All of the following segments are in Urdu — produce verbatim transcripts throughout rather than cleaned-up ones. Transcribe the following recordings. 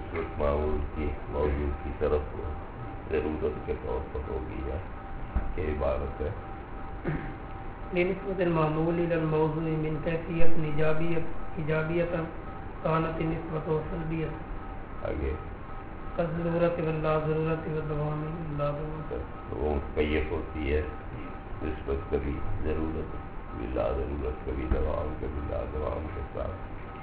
نسبت معمول کی موضوع کی طرف ضرورت کے طور پر ہوگی یا کہ عبارت ہے لنسبة المعمول إلى الموضوع من كيفية إيجابية إيجابية كانت النسبة سلبية آگے كالضرورة واللا ضرورة والدوام لا ضرورة. وہ متکیف ہوتی ہے نسبت کبھی ضرورت کبھی لا ضرورت کبھی دوام کبھی لا دوام کے ساتھ.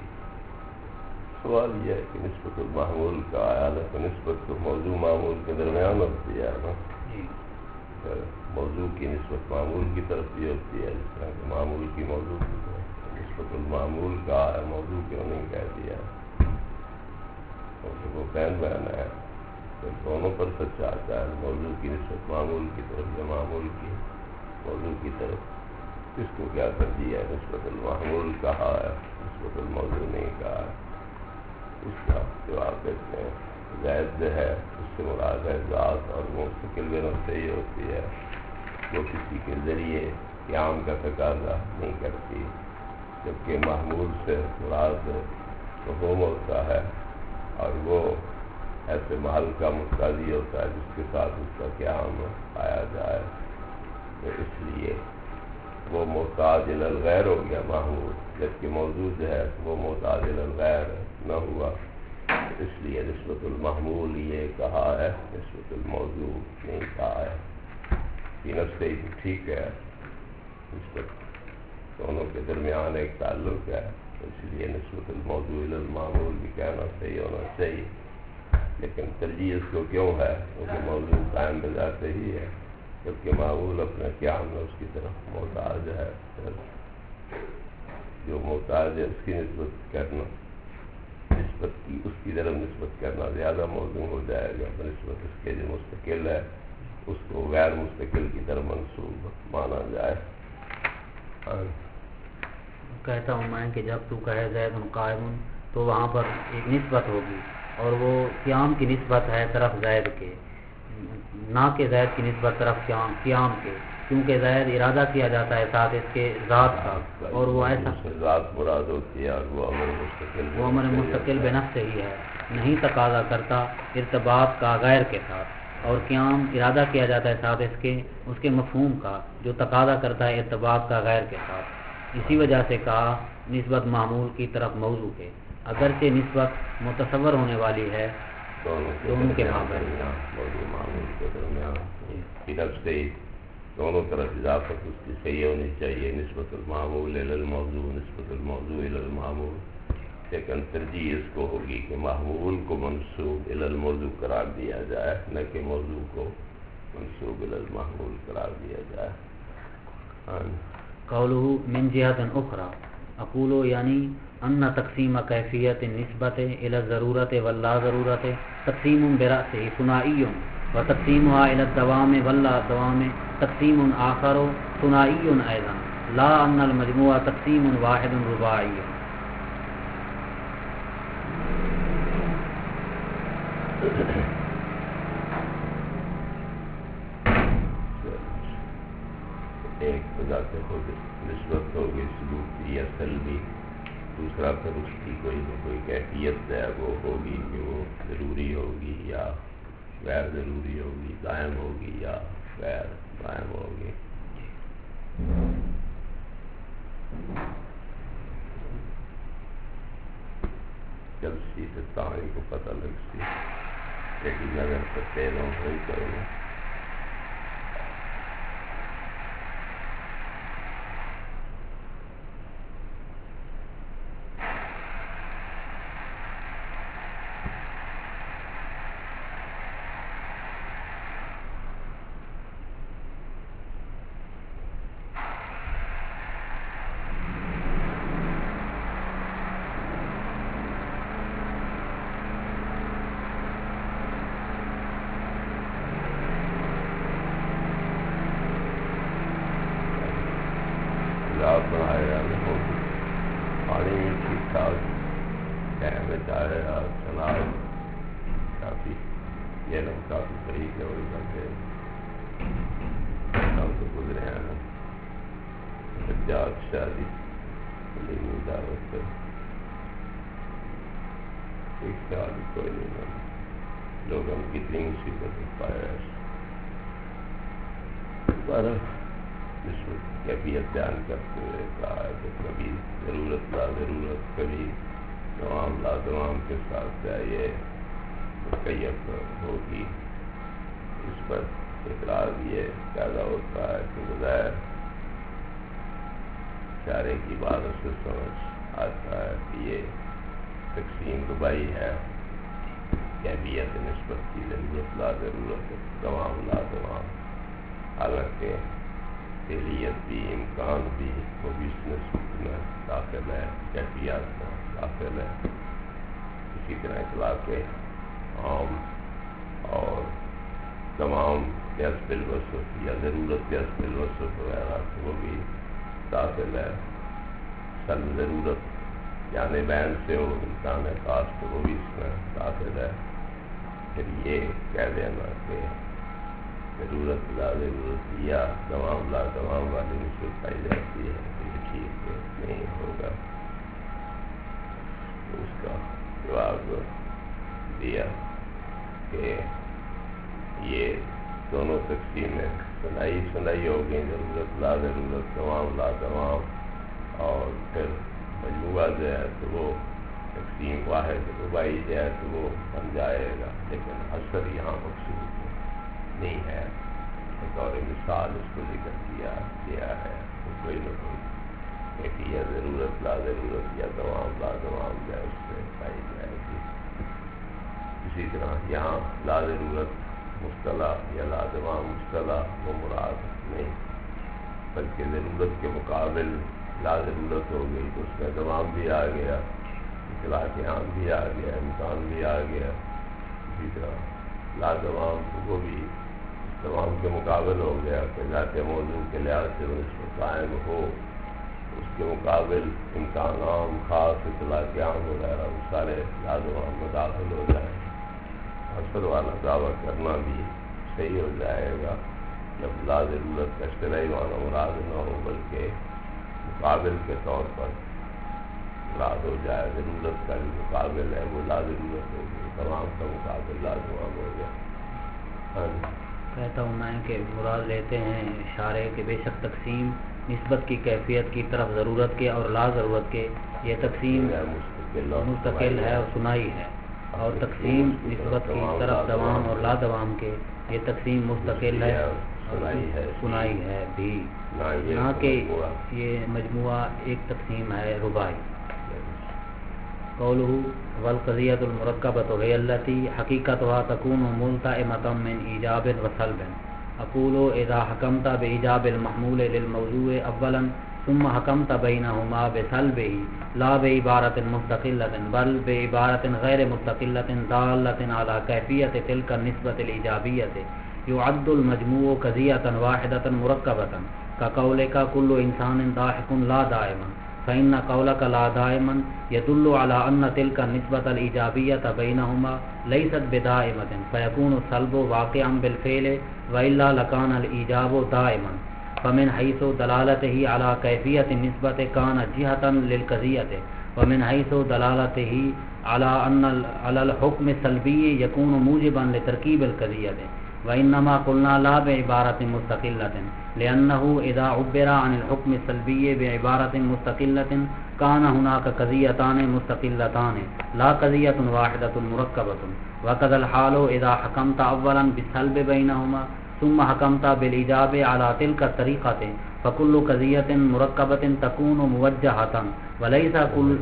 سوال یہ ہے کہ نسبت المعمول کا آیا تو نسبت تو موضوع معمول کے درمیان ہوتی ہے نا. موضوع کی نسبت معمول کی طرف بھی ہوتی ہے جس طرح کہ معمول کی موضوع کی طرف. نسبت المعمول کا آیا موضوع کیوں نہیں کہہ دیا کیونکہ وہ بین بین ہے تو دونوں پر سچ آتا ہے. موضوع کی نسبت معمول کی طرف یا معمول کی موضوع کی طرف اس کو کیا کر دیا ہے نسبت المعمول کہا ہے نسبت الموضوع نہیں کہا ہے. اس کا جواب دیتے ہیں زائد ہے اس سے مراد ہے ذات اور مستقل بے نفسہ ہی ہوتی ہے وہ کسی کے ذریعے قیام کا تقاضا نہیں کرتی جبکہ محمول سے مراد مفہوم ہوتا ہے اور وہ ایسے محل کا مقتضی ہوتا ہے جس کے ساتھ اس کا قیام آیا جائے. تو اس لیے وہ محتاج الی الغیر ہو گیا محمول جبکہ موضوع جو ہے وہ محتاج الی الغیر نہ ہوا. اس لیے نسبت المحمول یہ کہا ہے نسبت الموضوع نہیں کہا ہے. یہ نفس ہی ٹھیک ہے نسبت دونوں کے درمیان ایک تعلق ہے اس لیے نسبت الموضوع الی المعمول بھی کہنا صحیح ہونا چاہیے. لیکن ترجیح اس کو کیوں ہے کیونکہ موضوع قائم بذات ہی ہے جبکہ معمول اپنے قیام میں اس کی طرف محتاج ہے. جو محتاج ہے اس کی نسبت کرنا نسبت کی اس کی طرف نسبت کرنا زیادہ موضوع ہو جائے گا. نسبت اس کے جو مستقل ہے اس کو غیر مستقل کی طرف منسوب مانا جائے. کہتا ہوں میں کہ جب تو کہے زید قائم تو وہاں پر ایک نسبت ہوگی اور وہ قیام کی نسبت ہے طرف زید کے نہ کہ زید کی نسبت طرف قیام قیام کے کیونکہ زید ارادہ کیا جاتا ہے ساتھ اس کے ذات کا اور وہ ایسا ذات مراد ہوتی ہے اور وہ امر مستقل وہ امر مستقل بے نفس ہی ہے نہیں تقاضا کرتا ارتباط کا غیر کے ساتھ اور قیام ارادہ کیا جاتا ہے ساتھ اس کے اس کے مفہوم کا جو تقاضا کرتا ہے ارتباط کا غیر کے ساتھ. اسی وجہ سے کہا نسبت معمول کی طرف موضوع کے اگرچہ نسبت متصور ہونے والی ہے دونوں کے موضوع معمول کے درمیان دونوں طرف اضافت اس کی صحیح ہونی چاہیے. نسبت المعمول الی الموضوع نسبت الموضوع الی المعمول لیکن ترجیح اس کو ہوگی کہ معمول کو منسوب الی الموضوع قرار دیا جائے نہ کہ موضوع کو منسوب الی المعمول قرار دیا جائے. قولہ من جہت اخرى اقول یعنی ان تقسیم کیفیت نسبت الی الضرورت واللا ضرورت تقسیم برأسہ ثنائی وتقسیمها الى الدوام واللا دوام تقسیم آخر ثنائی ایضا لا ان المجموع تقسیم واحد رباعی. ایک بذات خود نسبت ہوگی سلوکی یا سلبی دوسرا پھر اس کی کوئی نہ کوئی کیفیت ہے وہ ہوگی کہ وہ ضروری ہوگی یا غیر ضروری ہوگی دائم ہوگی یا غیر دائم ہوگی. جب سی سے تاہی کو پتہ لگ سی لیکن نظر پر تیروں ہوئی کروں بنائے گا پانی میں ٹھیک ٹھاک ٹائم میں جا رہا چنار کافی یہ لوگ کافی صحیح ہے وہی کرتے ہم تو گزرے ہیں سجاد شادی دعوت کوئی خیال کوئی نہیں، لوگ ہم کتنی مصیبت پایا پر اس کیفیت بیان کرتے ہوئے کہا ہے کہ کبھی ضرورت لا ضرورت، کبھی تمام لا تمام کے ساتھ چاہیے کیف ہوگی. اس پر اعتراض یہ پیدا ہوتا ہے کہ بظاہر اشارے کی بات سے سمجھ آتا ہے کہ یہ تقسیم ربائی ہے، کیفیت نسبت کی ضرورت لا ضرورت، تمام لا تمام، حالانکہ فعلیت بھی امکان بھی وہ بھی اس نسبت میں داخل ہے، کیفیات میں داخل ہے. اسی طرح اطلاق عام اور تمام یس بالوصف یا ضرورت یس بالوصف وغیرہ وہ بھی داخل ہے. سل ضرورت یعنی بین سے ہو امکان خاص تو وہ بھی اس میں داخل ہے. پھر یہ کہہ دینا کہ ضرورت لا ضرورت یا تمام لا تمام والی نسبت پائی جاتی ہے تو یہ ٹھیک نہیں ہوگا. اس کا جواب دیا کہ یہ دونوں تقسیمیں سنائی سنائی ہو گئی، ضرورت لا ضرورت، تمام لا تمام، اور پھر مجموعہ جو ہے تو وہ تقسیم واحد ربائی جو ہے تو وہ بن جائے گا. لیکن اثر یہاں مقصود نہیں ہے. بطور مثال اس کو ذکر کیا گیا ہے تو کوئی نہ کوئی کیفیت ضرورت لا ضرورت یا تمام لا تمام جو ہے اس سے پائی جائے گی. اسی طرح یہاں لا ضرورت مصطلح یا لا تمام مصطلح وہ مراد نہیں، بلکہ ضرورت کے مقابل لا ضرورت ہو گئی تو اس میں تمام بھی آ گیا، اطلاق عام بھی آ گیا، امکان بھی آ گیا. اسی طرح لا تمام وہ بھی تمام کے مقابل ہو گیا کہ ذات موضوع کے لحاظ سے وہ اس پر قائم ہو، اس کے مقابل امکان عام خاص اطلاق عام وغیرہ وہ سارے لا تمام میں داخل ہو جائیں. اثر والا دعویٰ کرنا بھی صحیح ہو جائے گا جب لا ضرورت کا اشترائی معنی مراد نہ ہو بلکہ مقابل کے طور پر مراد ہو جائے. ضرورت کا جو مقابل ہے وہ لا ضرورت ہوگی، تمام کا مقابل لا تمام ہو جائے. ہاں کہتا ہوں میں کہ مراد لیتے ہیں اشارے کہ بے شک تقسیم نسبت کی کیفیت کی طرف ضرورت کے اور لا ضرورت کے یہ تقسیم مستقل ہے اور سنائی ہے، اور تقسیم نسبت کی طرف دوام اور لا دوام کے یہ تقسیم مستقل ہے اور سنائی ہے بھی، نہ کہ یہ مجموعہ ایک تقسیم ہے ربائی. قولہ والقضیۃ المرکبۃ غیر التی حقیقتها تکون ملتئمة من ایجاب و سلب. اقول اذا حکمت بایجاب المحمول للموضوع اولا ثم حکمت بینهما بسلبه لا بعبارۃ مستقلۃ بل بعبارۃ غیر مستقلۃ دالۃ علی کیفیت تلک النسبۃ الایجابیۃ يعد المجموع قضیۃ واحدۃ مرکبۃ كقولک كل انسان ضاحک لا دائما، فإن قولك لا دائما يدل على أن تلك النسبة الإيجابية بينهما ليست بدائمة فيكون السلب واقعا بالفعل وإلا لكان الإيجاب دائما. فمن حيث دلالته على كيفية النسبة كان جهة للقضية، ومن حيث دلالته على أن على الحكم السلبي يكون موجبا لتركيب القضية. وإنما قلنا لا بعبارة مستقلة لأنه إذا عبر عن الحكم السلبي بعبارة مستقلة كان هناك قضيتان مستقلتان لا قضية واحدة مركبة. وكذا الحال إذا حكمت أولا بالسلب بينهما ثم حكمت بالإيجاب على تلك الطريقة فكل قضية مركبة تكون موجهة وليس كل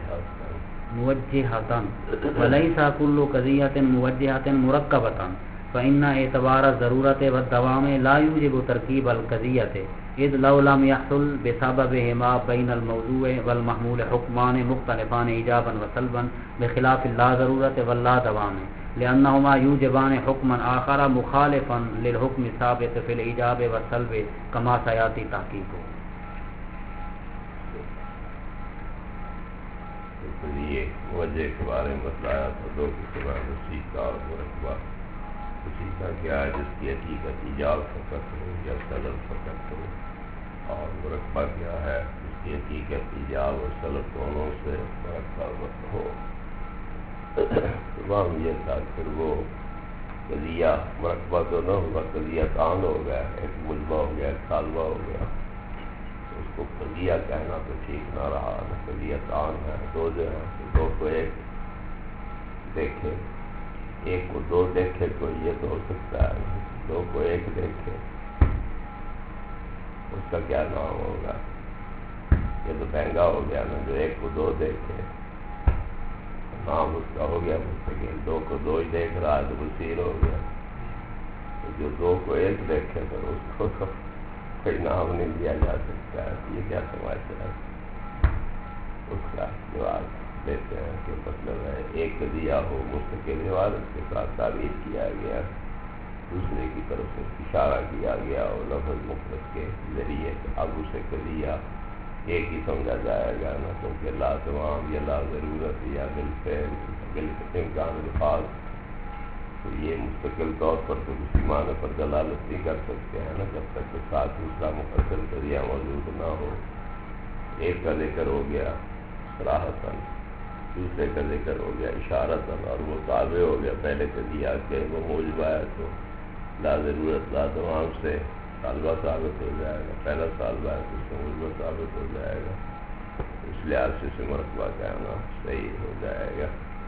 موجهة وليس كل قضية موجهة مركبة. فإن اعتبار الضرورة والدوام لا يوجب تركيب القضية إذ لو لم يحصل بسببهما بين الموضوع والمحمول حكمان مختلفان إيجابا وسلبا بخلاف اللا ضرورة واللا دوام لأنهما يوجبان حكما آخر مخالفا للحكم الثابت في الإيجاب والسلب كما سيأتي تحقيقه. یہ وجہ کے بارے میں بتلایا تھا دو قسم وسیع کا اور مرکبہ. وسیع کا کیا ہے جس کی حقیقت ایجاب فقط ہو یا سلب فقط ہو، اور مرکبہ کیا ہے جس کی حقیقت ایجاب اور سلب دونوں سے مرکب ہو. تمام یہ تھا پھر وہ قضیہ مرکبہ تو نہ ہوگا، قضیہ کان ہو گیا، ایک مجمع ہو گیا، ایک سالوہ ہو گیا، اس کو قضیہ کہنا تو ٹھیک نہ رہا، قضیہ کان ہے، دو جو ہیں دو کو ایک دیکھے، ایک کو دو دیکھے کوئی یہ تو ہو سکتا ہے، دو کو ایک دیکھے اس کا کیا نام ہوگا؟ یہ تو مہنگا ہو گیا نا، جو ایک کو دو دیکھے نام اس کا ہو گیا مستقل، دو کو دو ہی دیکھ رہا ہے تو بصیر ہو گیا، تو جو دو کو ایک دیکھے تو اس کو تو کوئی نام نہیں دیا جا سکتا ہے، یہ کیا سماچار ہے؟ اس کا جواب دیتے ہیں کہ مطلب ہے ایک قضیہ ہو مستقل عبارت کے ساتھ تعبیر کیا گیا، دوسرے کی طرف سے اشارہ کیا گیا اور لفظ مفرد کے ذریعے، اب اسے قضیہ ایک ہی سمجھا جائے گا نا، کیونکہ لا تمام یا لا ضرورت یا بالفعل بالامکان الفاظ، تو یہ مستقل طور پر تو کسی معنی پر دلالت نہیں کر سکتے ہیں نا جب تک کہ ساتھ دوسرا مفصل قضیہ موجود نہ ہو۔ ایک کا ذکر ہو گیا صراحتاً، دوسرے کا ذکر ہو گیا اشارتاً، اور وہ تابع ہو گیا پہلے قضیہ کے، وہ موجب ہے تو لا ضرورت لا تمام سے سالبہ ثابت ہو جائے گا، پہلا سالبہ ہے تو اس سے موجبہ ثابت ہو جائے گا، اس لحاظ سے اسے مرتبہ کہنا صحیح ہو جائے گا۔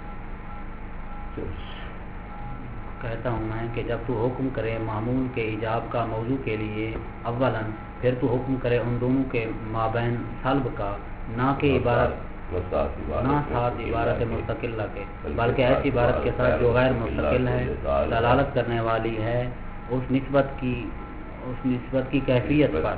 کہتا ہوں میں کہ جب تو حکم کرے معمول کے ایجاب کا موضوع کے لیے اولاً، پھر تو حکم کرے ان دونوں کے مابین سلب کا، نہ کہ عبارت نہ ساتھ عبارت مستقلہ کے، بلکہ ایسی عبارت کے ساتھ جو غیر مستقل ہے، دلالت کرنے والی ہے اس نسبت کی اس نسبت کی کیفیت پر،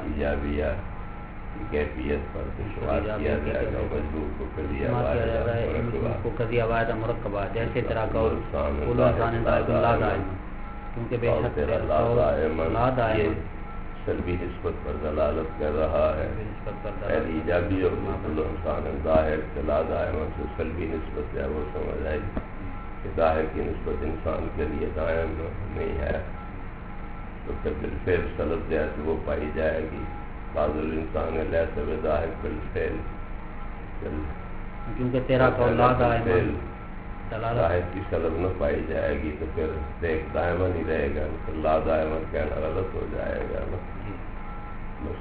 کیفیت پر شمار کیا جائے گا، مجبور کو قضیہ کو قضیہ واحدہ مرکبہ، جیسے تیرا قول کل انسان لا دائم، کیونکہ بے شک لا دائم سلبی نسبت پر دلالت کر رہا ہے، پہلی ایجابی اور کل انسان ظاہر سے لا دائم سے سلبی نسبت ہے، وہ سمجھ آئی کہ ظاہر کی نسبت انسان کے لیے دائم نہیں ہے، تو پھر بالفعل سلب جیسے وہ پائی جائے گی، بعض الانسان لیس بظاہر بالفعل، کیونکہ تیرا قول لا دائم ظاہر کی سلب نہ پائی جائے گی تو پھر دیکھ دائمن ہی رہے گا، پھر لا دائمن کہنا غلط ہو جائے گا نا۔ بس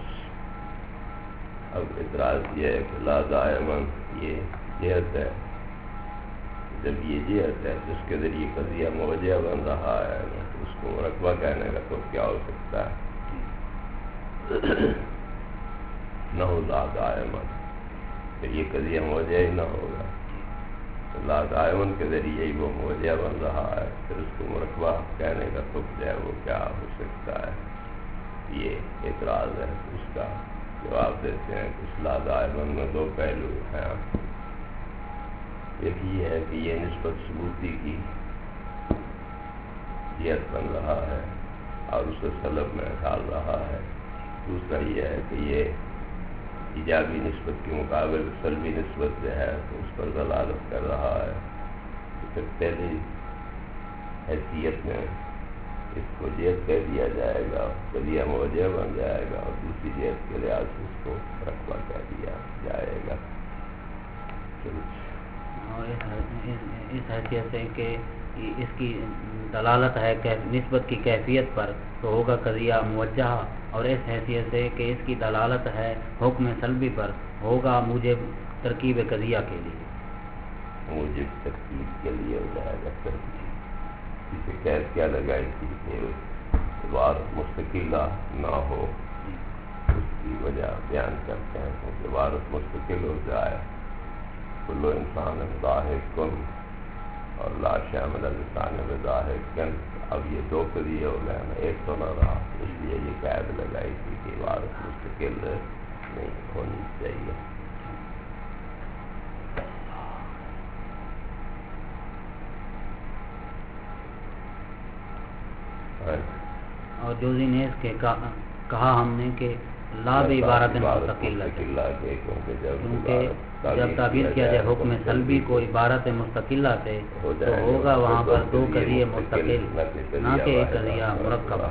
اب اعتراض یہ ہے کہ لا دائمن یہ جہت ہے، جب یہ جہت ہے جس کے ذریعے قضیہ موجہ بن رہا ہے تو اس کو مرکبہ کہنے کا تو کیا ہو سکتا ہے؟ نہ ہو لا دائمن، پھر یہ قضیہ موجہ ہی نہ ہوگا، لا دائمن کے ذریعے ہی وہ موجہ بن رہا ہے، پھر اس کو مرکبہ کہنے کا تو جو ہے وہ کیا ہو سکتا ہے؟ یہ اعتراض ہے، اس کا جواب دیتے ہیں کہ اس لا دائمن میں دو پہلو ہیں، ایک یہ ہے کہ یہ نسبت ثبوتی کی جہت بن رہا ہے اور اسے سلب میں ڈال رہا ہے، دوسرا یہ ہے کہ یہ ایجابی نسبت کے مقابل سلبی نسبت جو ہے تو اس پر دلالت کر رہا ہے، تو پھر پہلی حیثیت میں اس کو جہت کہہ دیا جائے گا، قضیہ موجہ بن جائے گا، اور دوسری جہت کے لحاظ سے اس کو رقبہ کہہ دیا جائے گا۔ اور اس حیثیت سے کہ اس کی دلالت ہے نسبت کی کیفیت پر تو ہوگا قضیہ موجہ، اور اس حیثیت سے کہ اس کی دلالت ہے حکم سلبی پر ہوگا موجب ترکیب قضیہ کے لیے، موجب ترکیب کے لیے ہو جائے گا۔ اسے قید کیا لگائی تھی کہ عبارت مستقلہ نہ ہو، اس کی وجہ بیان کرتے ہیں کہ عبارت مستقل ہو جائے، کل انسان ضاحک کن اور لا شامل الانسان بضاحک کن، اب یہ دو قضیے ہو گئے نا، ایک تو نہ رہا، اس لیے یہ قید لگائی تھی کہ عبارت مستقل نہیں ہونی چاہیے۔ اور جوزی نیز کے کہا ہم نے کہ لا بھی عبارت مستقل ہے، کیونکہ جب تعبیر کیا جائے حکم سلبی کو عبارت مستقلہ سے تو ہوگا وہاں پر دو قضیے مستقل، نہ کہ ایک قضیہ مرکبہ۔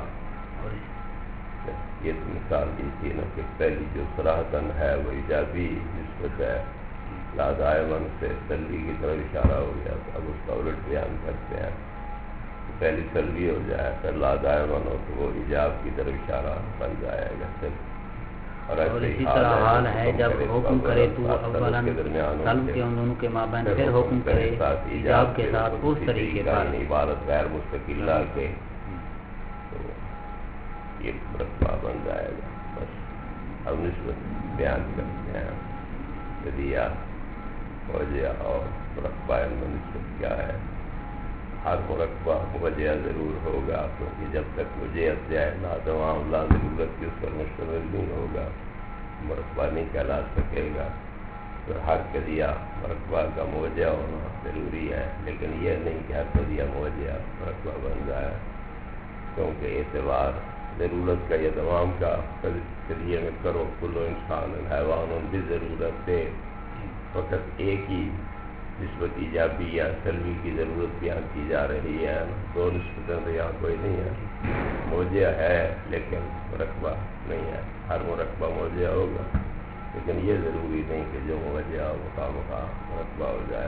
یہ تو مثال دی تھی نا کہ پہلی جو صراحتاً ہے وہ ایجابی نسبت ہے، لازائے من سے سلوی کی طرف اشارہ ہو گیا تو اب اس کا الٹ بیان کرتے ہیں کہ پہلی سلوی ہو جائے پھر لازائے من ہو تو وہ ایجاب کی طرف اشارہ بن جائے گا پھر اور اسی طرح حال ہے جب حکم کرے تو اولا سلب کے ان دونوں کے مابین پھر حکم کرے ایجاب کے ساتھ اس طریقے پر عبارت غیر مستقلہ کے تو یہ مرتبہ بن جائے گا. بس اب نسبت بیان کرتے ہیں قضیہ وجہ اور مرتبہ ان میں نسبت کیا ہے. ہر مرتبہ وجہ ضرور ہوگا کیونکہ جب تک وجہ جائے لا تمام لا ضرورت کی اس پر مشتمل نہیں ہوگا مرتبہ نہیں کہلا سکے گا. پھر ہر قضیہ مرتبہ کا موجہ ہونا ضروری ہے لیکن یہ نہیں کہ ہر قضیہ موجہ مرتبہ بن جائے کیونکہ اعتبار ضرورت کا یا تمام کا قضیے میں کرو کلو انسان حیوان بھی ضرورت ہے فقط ایک ہی نسبت ایجابی یا سلوی کی ضرورت بیان کی جا رہی ہے. دو نسبتیں تو یہاں کوئی نہیں ہے. موجہ ہے لیکن مرکبہ نہیں ہے. ہر مرکبہ موجہ ہوگا لیکن یہ ضروری نہیں کہ جو موجہ ہو مقام مقام مرکبہ ہو جائے.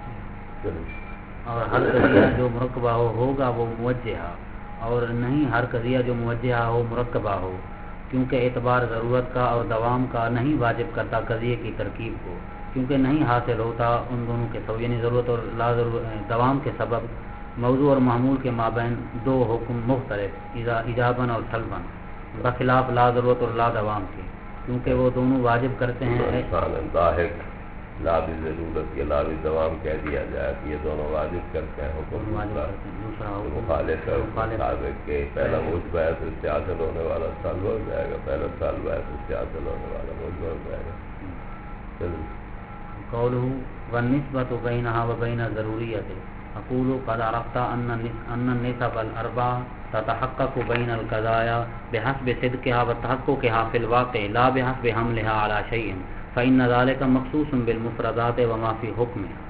اور ہر قضیہ جو مرکبہ ہو ہوگا وہ موجہ اور نہیں ہر قضیہ جو موجہ ہو مرکبہ ہو کیونکہ اعتبار ضرورت کا اور دوام کا نہیں واجب کرتا قضیے کی ترکیب کو کیونکہ نہیں حاصل ہوتا ان دونوں کے سبب یعنی ضرورت اور لا ضرورت دوام کے سبب موضوع اور معمول کے مابین دو حکم مختلف ایجاباً اور سلباً بخلاف لا ضرورت اور لا دوام کے کیونکہ وہ دونوں واجب کرتے ہیں. لا بھی ضرورت یا لا بھی دوام کہہ دیا جائے کہ یہ دونوں واجب کرتے ہیں حکم دوسرا مخالف ہے کہ پہلا موجب ہے تو اس سے حاصل ہونے والا سلب ہو جائے گا پہلا سلب ہے تو اس سے حاصل ہونے والا موجب ہو جائے گا. قوله والنسبة بينها وبين ضروريته اقول قد عرفت ان ان النسب الاربع تتحقق بين القضايا بحسب صدقها وتحققها في الواقع لا بحسب حملها على شيء فإن ذلك مخصوص بالمفردات وما في حكمها.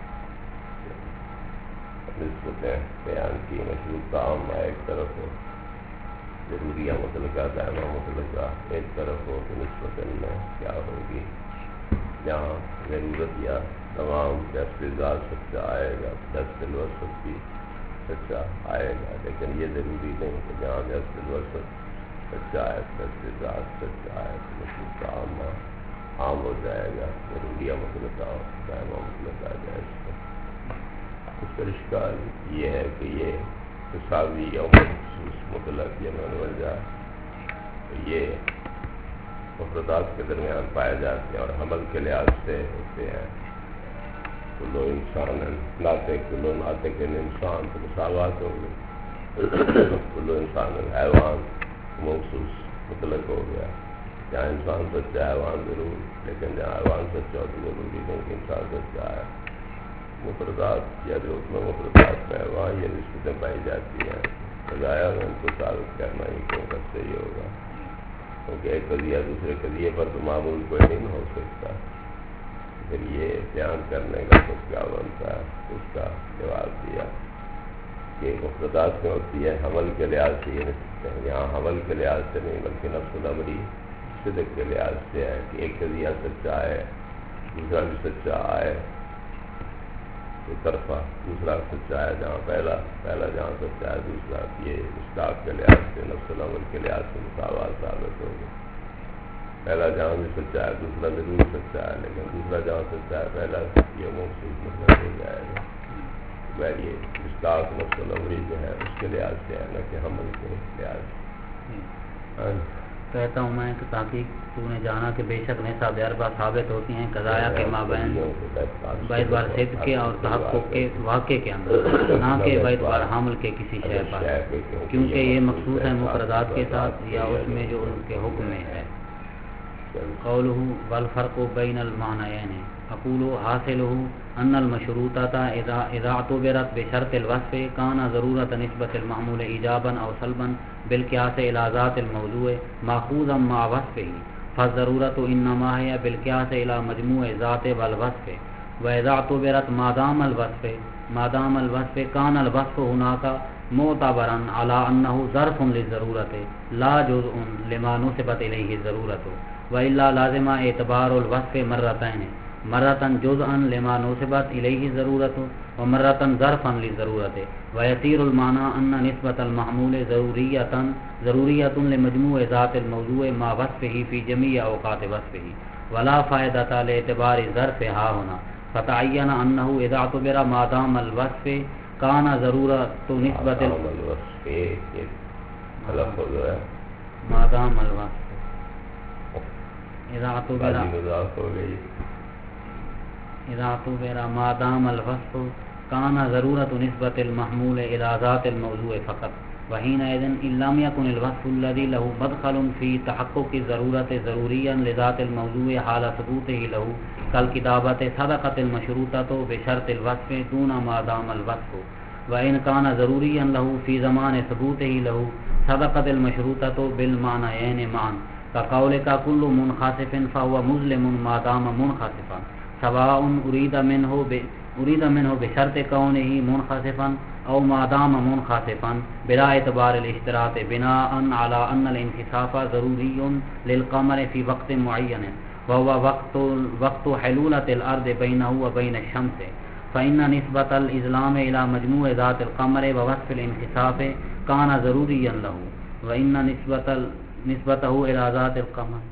نسبتیں بیان کی مشروط عام ایک طرف ہو ضروریہ مطلقہ دائمہ مطلقہ ایک طرف ہو تو نسبت میں کیا ہوگی. جہاں ضرورت یا تمام دست ذات سچا آئے گا دست الوسط بھی سچا آئے گا لیکن یہ ضروری نہیں کہ جہاں دست الوسط سچا ہے دست ذات سچا آئے تو مشروط عام عام ہو جائے گا ضروریہ مطلقہ دائمہ مطلقہ جائے. اس کا اشکال یہ ہے کہ یہ تساوی یا مخصوص مطلق یا منوجہ تو یہ مفردات کے درمیان پائے جاتے ہیں اور حمل کے لحاظ سے ہوتے ہیں. کلو انسان ناطق کلو ناطق انسان تو مساوات ہو گئی. کلو انسان حیوان مخصوص مطلق ہو گیا. جہاں انسان سچا ہے حیوان ضرور لیکن جہاں حیوان سچا ہو تو ضروری نہیں کہ انسان سچا ہے. مفردات یا جو اس میں مفردات میں وہاں یہ نسبتیں پائی جاتی ہیں بجایا میں ان کو ثابت کرنا ہی کیوں کب سے ہی ہوگا کیونکہ ایک قضیہ دوسرے قضیے پر تو معمول کوئی نہیں ہو سکتا. پھر یہ بیان کرنے کا تو کیا بنتا ہے. اس کا جواب دیا کہ مفردات میں ہوتی ہے حمل کے لحاظ سے یہ نسبتیں یہاں حمل کے لحاظ سے نہیں بلکہ نفس الامری صدق کے لحاظ سے ہے کہ ایک قضیہ سچا ہے دوسرا بھی سچا ہے تو طرفہ دوسرا سچا ہے جہاں پہلا پہلا جہاں سچا ہے دوسرا یہ مشتاق کے لحاظ سے نفس الامر کے لحاظ سے مساوات ثابت ہوگی. پہلا جہاں بھی سچا ہے دوسرا ضرور سچا ہے لیکن دوسرا جہاں سچا ہے پہلا یہ مخصوص مطلب ہو جائے گا. بھائی یہ مشتاق نفس الامری جو ہے اس کے لحاظ سے ہے نہ کہ حمل کے لحاظ سے. کہتا ہوں میں کہ تحقیق تو نے جانا کہ بے شک نصاب اربع ثابت ہوتی ہیں قضایا کے مابین باعتبار صدق کے اور تحقق کے واقع کے اندر نہ کہ باعتبار حمل کے کسی شے پر کیونکہ یہ مخصوص ہے مفردات کے ساتھ یا اس میں جو ان کے حکم میں ہے. قوله والفرق بین المعنیین اقول حاصله ان المشروطات اذا اذا اعتبرت بشرط الوصف كان ضرورة نسبة المعمول ایجابا او سلبا بالقياس الى ذات الموضوع ماخوذا مع وصفه فالضرورة انما هي بالقياس الى مجموع ذات والوصف واذا اعتبرت ما دام الوصف ما دام الوصف كان الوصف هناك معتبرا على انه ظرف للضرورة لا جزء لما نسبت اليه الضرورة وإلا لازم اعتبار الوصف مرتين مرتن جزءا لما نسبت الیہ ضرورت و مرتن ظرفا لضرورت ویسیر المعنی ان نسبت المحمول ضروریتا ضروریت لمجموع ذات الموضوع ما وصفه فی جمیع اوقات وصفه ولا فائدۃ لاعتبار ظرفها هنا فتعین انه اذا اعتبر ما دام الوصف کان ضرورت نسبت الوصف تلفظ ہے ما دام الوصف اذا اعتبر اذا اعتبر ما دام الوصف کان ضرورت نسبت المحمول الى ذات الموضوع فقط وحينئذ ان لم يكن الوصف الذي له مدخل في تحقق ضرورت ضروريا لذات الموضوع حال ثبوته له كالكتابة صدقت المشروطة بشرط الوصف دون ما دام الوصف وإن كان ضروريا له في زمان ثبوته له صدقت المشروطة بالمعنيين معا كقولك كل منخسف فهو مظلم ما دام منخسفا سواء أريد منه ب أريد منه بشرط كونه منخسفا أو ما دام منخسفا بلا اعتبار الاشتراط بناء على أن الانخساف ضروري للقمر في وقت معين وهو وقت وقت حلولة الأرض بينه وبين الشمس فإن نسبة الإظلام إلى مجموع ذات القمر ووصف الانخساف كان ضروريا له وإن نسبة نسبته إلى ذات القمر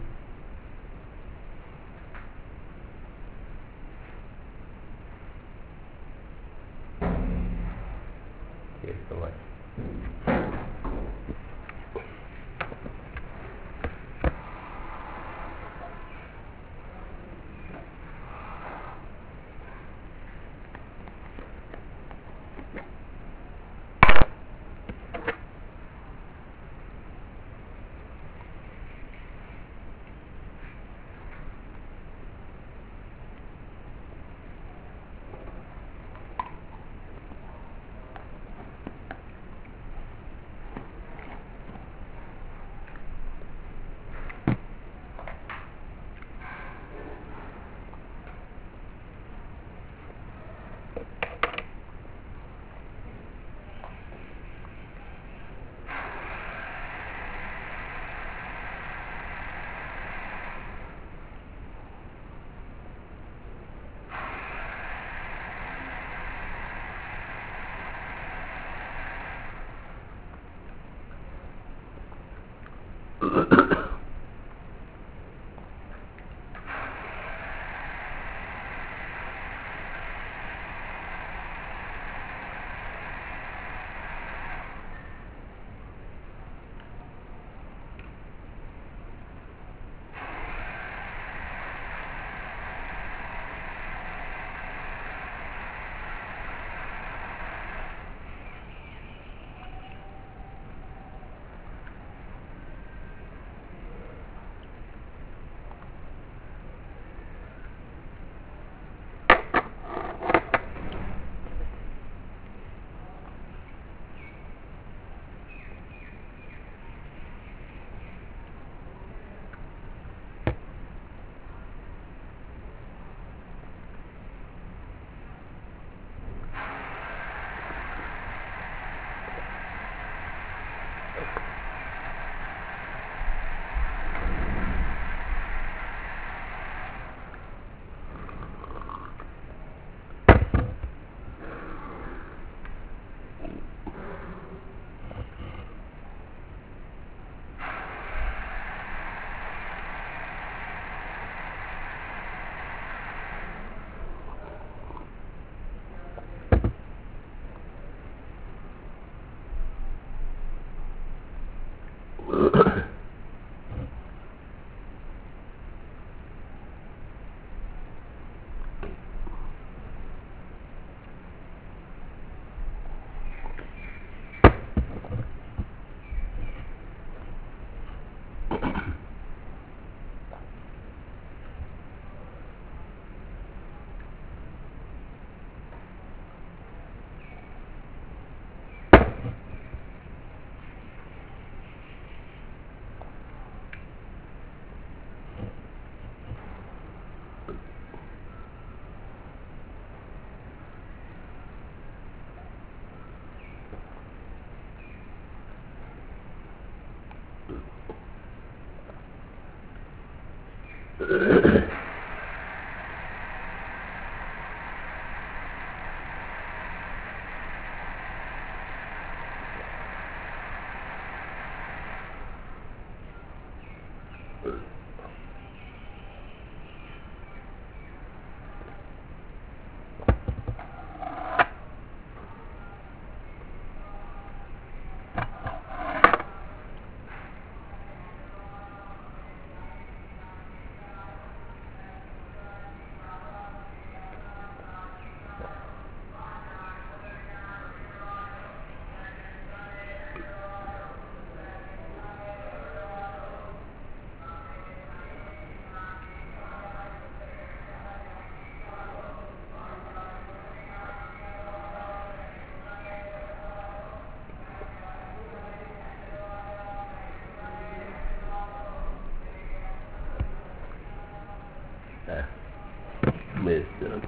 میں اس طرح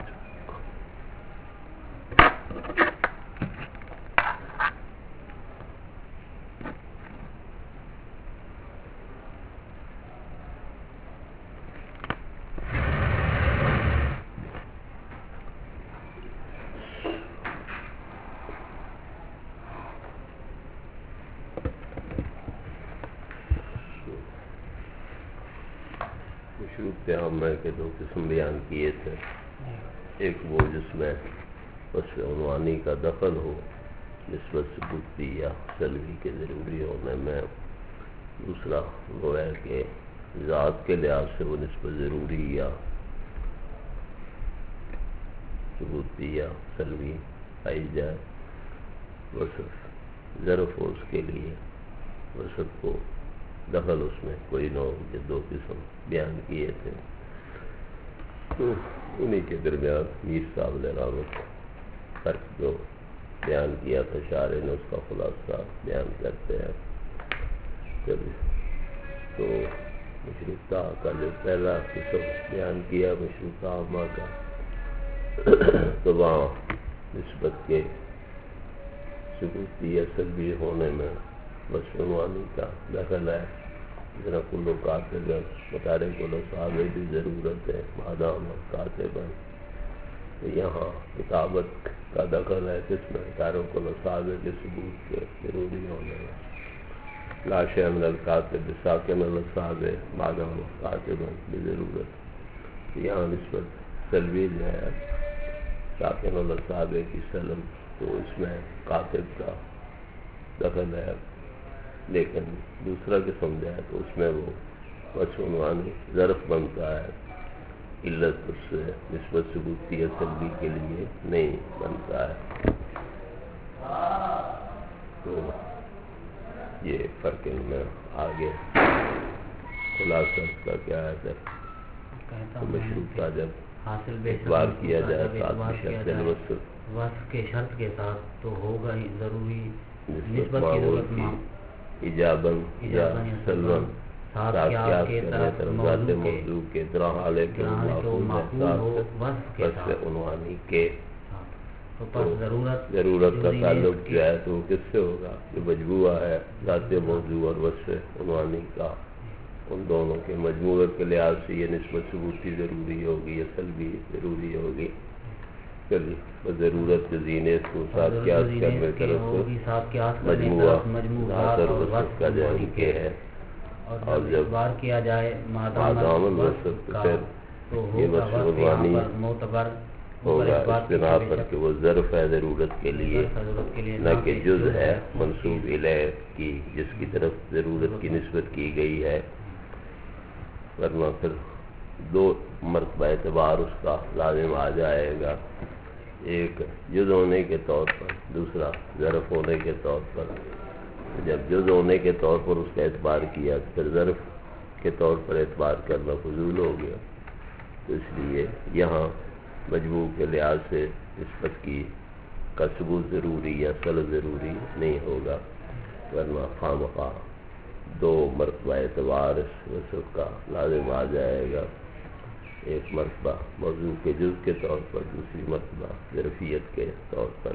مشروط عامہ کے دو قسم بیان کیے تھے. ایک وہ جس میں وصف عنوانی کا دخل ہو نسبت ثبوتی یا سلبی کے ضروری ہونے میں. دوسرا وہ ہے کہ ذات کے لحاظ سے وہ نسبت ضروری یا ثبوتی یا سلبی پائی جائے. وصف ظرف ہو اس کے لیے وصف کو دخل اس میں کوئی نہ ہو. یہ دو قسم بیان کیے تھے. انہی کے درمیان میر صاحب نے رحمت فرق جو بیان کیا تھا شارح نے اس کا خلاصہ بیان کرتے ہیں. تو مشروطہ کا جو پہلا قسم بیان کیا مشروطہ عامہ کا تو وہاں نسبت کے ثبوتی یا سلبی ہونے میں وصف عنوانی کا دخل ہے. ذرا کلو کاتب مطالعے کلو صاحب بھی ضرورت ہے مادام کاتب. یہاں کتابت کا دخل ہے جس میں اداروں کلو صاحب کے ثبوت کے ضروری ہونے میں. لاشے من الکاتب ساکن الصحاب مادام کاتب بھی ضرورت. یہاں نسبت سلبی جو ہے ساکن الصحاب کی سلم تو اس میں کاتب کا دخل ہے. لیکن دوسرا قسم جو ہے تو اس میں وہ وصف عنوانی ظرف بنتا ہے. علت اس سے نسبت ثبوتی یا سلبی کے لیے نہیں بنتا ہے. تو یہ فرق ان میں آگے خلاصہ اس کا کیا ہے سر. مشروطہ جب اعتبار کیا جائے تو وصف کے شرط کے ساتھ تو ہوگا ہی ضروری نسبت معمول کی ایجاباً یا سلون ساتھ قیاس کرنے طرف ذات موضوع کے طرح حالے کے معقول وصف عنوانی کے. تو ضرورت کا تعلق جو ہے تو کس سے ہوگا جو مجموعہ ہے ذات موضوع اور وصف عنوانی کا. ان دونوں کے مجموعے کے لحاظ سے یہ نسبت ثبوتی ضروری ہوگی یا سلبی ضروری ہوگی. ضرورت جزینے کو ساتھ قیاس کرنے طرف مجموعہ ذات اور وصف کا جو ہے ہے. اور جب بار کیا جائے مادام الوصف تو پھر یہ وصف عنوانی ہوگا اس بنا پر کہ وہ ظرف ہے ضرورت کے لیے نہ کہ جز ہے منسوب الیہ کی جس کی طرف ضرورت کی نسبت کی گئی ہے. ورنہ پھر دو مرتبہ اعتبار اس کا لازم آ جائے گا. ایک جز ہونے کے طور پر دوسرا ظرف ہونے کے طور پر. جب جز ہونے کے طور پر اس کا اعتبار کیا تو پھر ظرف کے طور پر اعتبار کرنا فضول ہو گیا. تو اس لیے یہاں مجموع کے لحاظ سے نسبت کی کا ثبوت ضروری یا سلب ضروری نہیں ہوگا. ورنہ خامخواہ دو مرتبہ اعتبار اس وصف کا لازم آ جائے گا. ایک مرتبہ موضوع کے جز کے طور پر دوسری مرتبہ ظرفیت کے طور پر.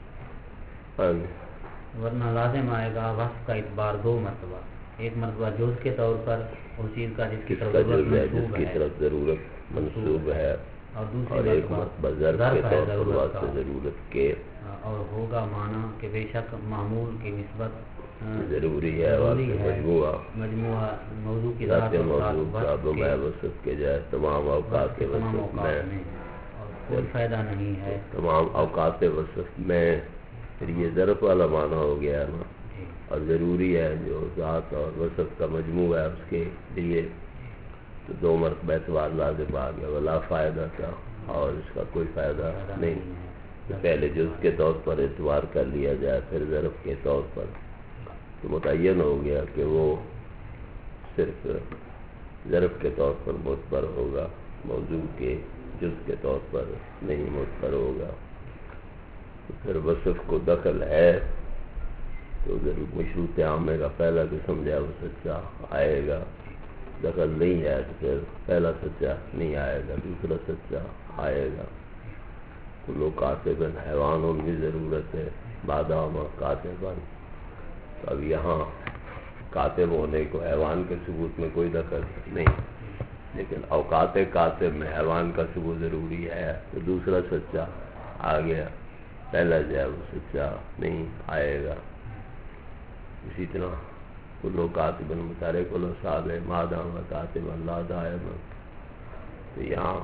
ورنہ لازم آئے گا وصف کا اعتبار دو مرتبہ. ایک مرتبہ جز کے طور پر اس چیز کا جس کی طرف جس کی طرف ضرورت منسوب ہے اور دوسری اور ایک مرتبہ ظرف کے طور پر واسطہ ضرورت کے، اور ہوگا معنی کہ بے شک معمول کی نسبت ضروری ہے مجموعہ مجموعہ موضوع کی ذات موضوع کا بمع وصف کے جائے تمام اوقات وصف میں کوئی فائدہ نہیں ہے. تمام اوقات وصف میں پھر یہ ظرف والا معنی ہو گیا نا، اور ضروری ہے جو ذات اور وصف کا مجموعہ ہے اس کے لیے تو دو مرتبہ اعتبار لازم آ گیا، ولا فائدہ تھا اور اس کا کوئی فائدہ نہیں. پہلے جز کے طور پر اعتبار کر لیا جائے پھر ظرف کے طور پر تو متعین ہو گیا کہ وہ صرف ظرف کے طور پر معتبر ہوگا، موضوع کے جز کے طور پر نہیں معتبر ہوگا. تو پھر وصف کو دخل ہے تو ضرور مشروط عامے کا پہلا قسم جو ہے وہ سچا آئے گا، دخل نہیں ہے تو پھر پہلا سچا نہیں آئے گا، دوسرا سچا آئے گا. کلو کاتبن حیوانوں کی ضرورت ہے بادام کاتبن. تو اب یہاں کاتب ہونے کو حیوان کے ثبوت میں کوئی دخل نہیں، لیکن اوقات کاتب میں حیوان کا ثبوت ضروری ہے تو دوسرا سچا آ گیا، پہلا جو ہے وہ سچا نہیں آئے گا. اسی طرح کلو کاتبن مطالعے کلو صاحب مادام کاتب اللہ دائم. تو یہاں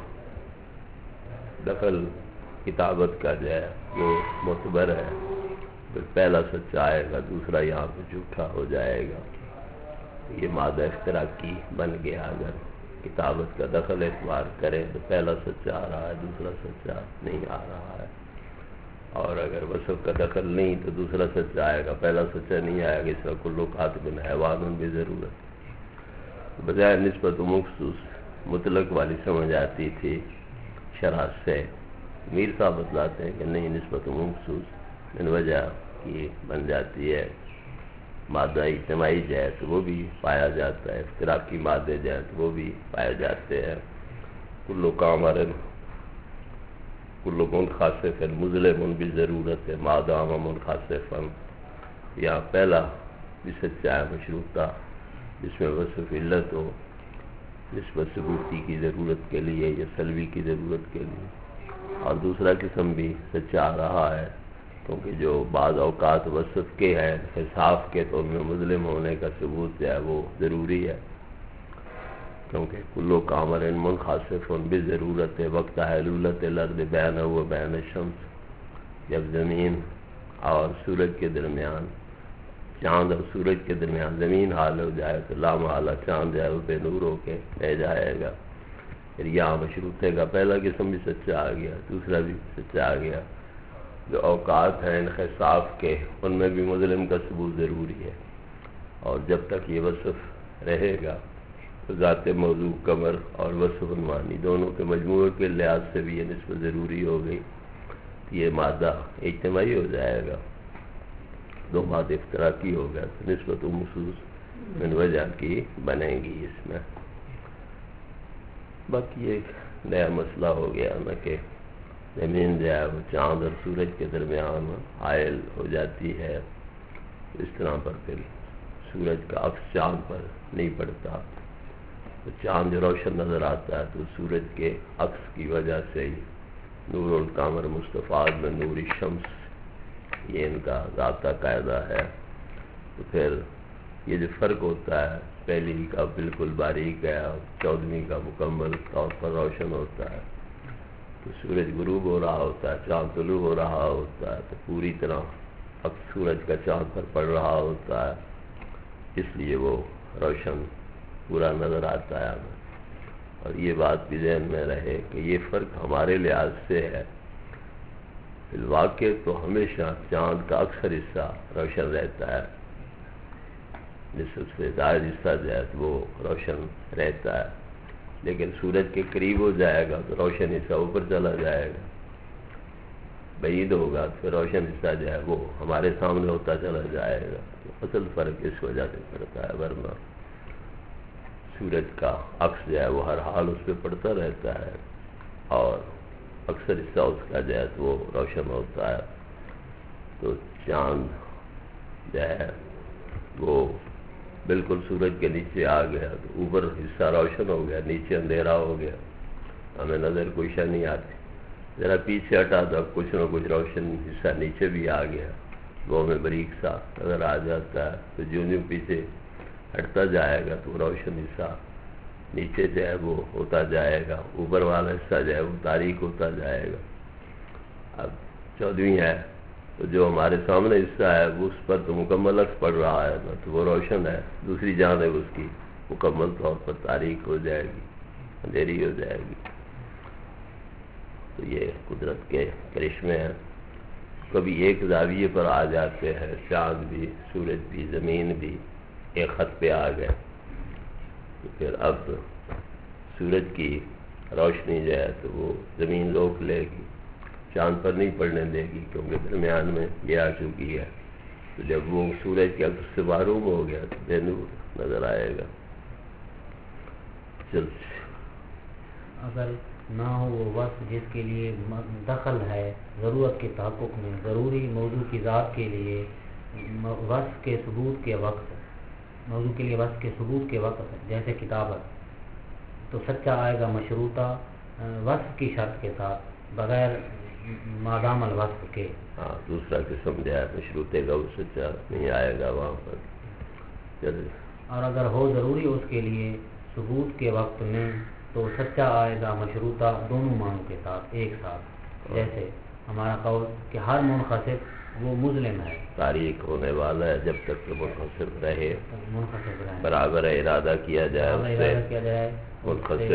دخل کتابت کا جو ہے وہ معتبر ہے، پھر پہلا سچا آئے گا، دوسرا یہاں پہ جھوٹا ہو جائے گا. یہ مادہ اشتراکی بن گیا. اگر کتابت کا دخل اعتبار کریں تو پہلا سچا آ رہا ہے، دوسرا سچا نہیں آ رہا ہے. اور اگر وصف کا دخل نہیں تو دوسرا سچا آئے گا، پہلا سچا نہیں آئے گا. اس طرح کلو کاتب حیوان بھی ضرورت بجائے نسبت و مخصوص مطلق والی سمجھ آتی تھی شرح سے. میر صاحب بتلاتے ہیں کہ نہیں، نسبت و مخصوص من وجہ کی بن جاتی ہے. مادہ اجتماعی جائے تو وہ بھی پایا جاتا ہے، افتراقی مادے جائے تو وہ بھی پائے جاتے ہیں. کلو کامرن کلو منخاصف مظلم بھی ضرورت ہے مادام منخاصفا. یہاں پہلا بھی سچا ہے مشروطہ جس میں وصف علت ہو نسبت ثبوتی کی ضرورت کے لیے یا سلوی کی ضرورت کے لیے. اور دوسرا قسم بھی سچا آ رہا ہے کیونکہ جو بعض اوقات وصف کے ہیں حساب کے تو ان میں مظلم ہونے کا ثبوت جو ہے وہ ضروری ہے، کیونکہ کلو کامر منخاصف بھی ضرورت ہے وقت حلولت الارض بین و بین الشمس. جب زمین اور سورج کے درمیان، چاند اور سورج کے درمیان زمین حال ہو جائے تو لامحالہ چاند جو ہے وہ بے نور ہو کے رہ جائے گا. پھر یہاں مشروطے کا پہلا قسم بھی سچا آ گیا، دوسرا بھی سچا آ گیا. جو اوقات ہیں انخصاف کے ان میں بھی مظلم کا ثبوت ضروری ہے، اور جب تک یہ وصف رہے گا تو ذات موضوع قمر اور وصف المانی دونوں کے مجموعے کے لحاظ سے بھی یہ نسبت ضروری ہو گئی. یہ مادہ اجتماعی ہو جائے گا، دو مادے اشتراکی ہو گیا تو نسبت و مخصوص من وجہ کی بنے گی اس میں. باقی ایک نیا مسئلہ ہو گیا نا کہ زمین جو ہے وہ چاند اور سورج کے درمیان حائل ہو جاتی ہے، اس طرح پر پھر سورج کا عکس چاند پر نہیں پڑتا. تو چاند جو روشن نظر آتا ہے تو سورج کے عکس کی وجہ سے ہی نور القمر مستفاد میں نور الشمس، یہ ان کا ضابطہ قاعدہ ہے. تو پھر یہ جو فرق ہوتا ہے پہلی کا بالکل باریک ہے اور چودھویں کا مکمل طور پر روشن ہوتا ہے. تو سورج غروب ہو رہا ہوتا ہے، چاند طلوع ہو رہا ہوتا ہے تو پوری طرح اب سورج کا چاند پر پڑ رہا ہوتا ہے، اس لیے وہ روشن پورا نظر آتا ہے. اور یہ بات بھی ذہن میں رہے کہ یہ فرق ہمارے لحاظ سے ہے. فی الواقع تو ہمیشہ چاند کا اکثر حصہ روشن رہتا ہے، نصف سے زائد حصہ جو ہے وہ روشن رہتا ہے. لیکن سورج کے قریب ہو جائے گا تو روشن حصہ اوپر چلا جائے گا، بعید ہوگا تو پھر روشن حصہ جو ہے وہ ہمارے سامنے ہوتا چلا جائے گا. تو اصل فرق اس وجہ سے پڑتا ہے، ورنہ سورج کا عکس جو ہے وہ ہر حال اس پہ پڑتا رہتا ہے اور اکثر حصہ اس کا جو ہے وہ روشن ہوتا ہے. تو چاند جو ہے وہ بالکل سورج کے نیچے آ گیا تو اوپر حصہ روشن ہو گیا، نیچے اندھیرا ہو گیا. ہمیں نظر کوئی شے نہیں آتی. ذرا پیچھے ہٹا تو اب کچھ نہ کچھ روشن حصہ نیچے بھی آ گیا. گو میں بریک سا اگر آ جاتا ہے تو جو جو پیچھے ہٹتا جائے گا تو روشن حصہ نیچے جو ہے وہ ہوتا جائے گا. اوپر والا حصہ جو ہے وہ تاریک ہوتا جائے گا. اب چودھویں ہے تو جو ہمارے سامنے حصہ ہے وہ اس پر تو مکمل عکس پڑ رہا ہے نا تو وہ روشن ہے. دوسری جانب اس کی مکمل طور پر تاریک ہو جائے گی, اندھیری ہو جائے گی. تو یہ قدرت کے کرشمے ہیں. کبھی ایک زاویے پر آ جاتے ہیں, چاند بھی, سورج بھی, زمین بھی ایک خط پہ آ گئے. تو پھر اب سورج کی روشنی جو ہے تو وہ زمین روک لے گی, چاند پر نہیں پڑنے دے گی کیونکہ درمیان میں یہ آ چکی ہے. تو جب وہ سورج کے عکس سے معروم ہو گیا تو بے نور نظر آئے گا. چل اگر نہ ہو وہ وصف جس کے لیے دخل ہے ضرورت کے تحقق میں ضروری موضوع کی ذات کے لیے وصف کے ثبوت کے وقت موضوع کے لیے وصف کے ثبوت کے وقت جیسے کتابت, تو سچا آئے گا مشروطہ وصف کی شرط کے ساتھ بغیر مادام الوصف کے. ہاں دوسرا قسم جو ہے مشروطے کا وہ سچا نہیں آئے گا وہاں پر. چل اور اگر ہو ضروری اس کے لیے ثبوت کے وقت میں تو سچا آئے گا مشروطہ دونوں معنوں کے ساتھ ایک ساتھ. جیسے ہمارا قول کہ ہر منخسف وہ مظلم ہے, تاریک ہونے والا ہے جب تک کہ منخسف رہے, منخسف رہے, برابر ارادہ کیا جائے اس سے ارادہ کیا جائے منخسف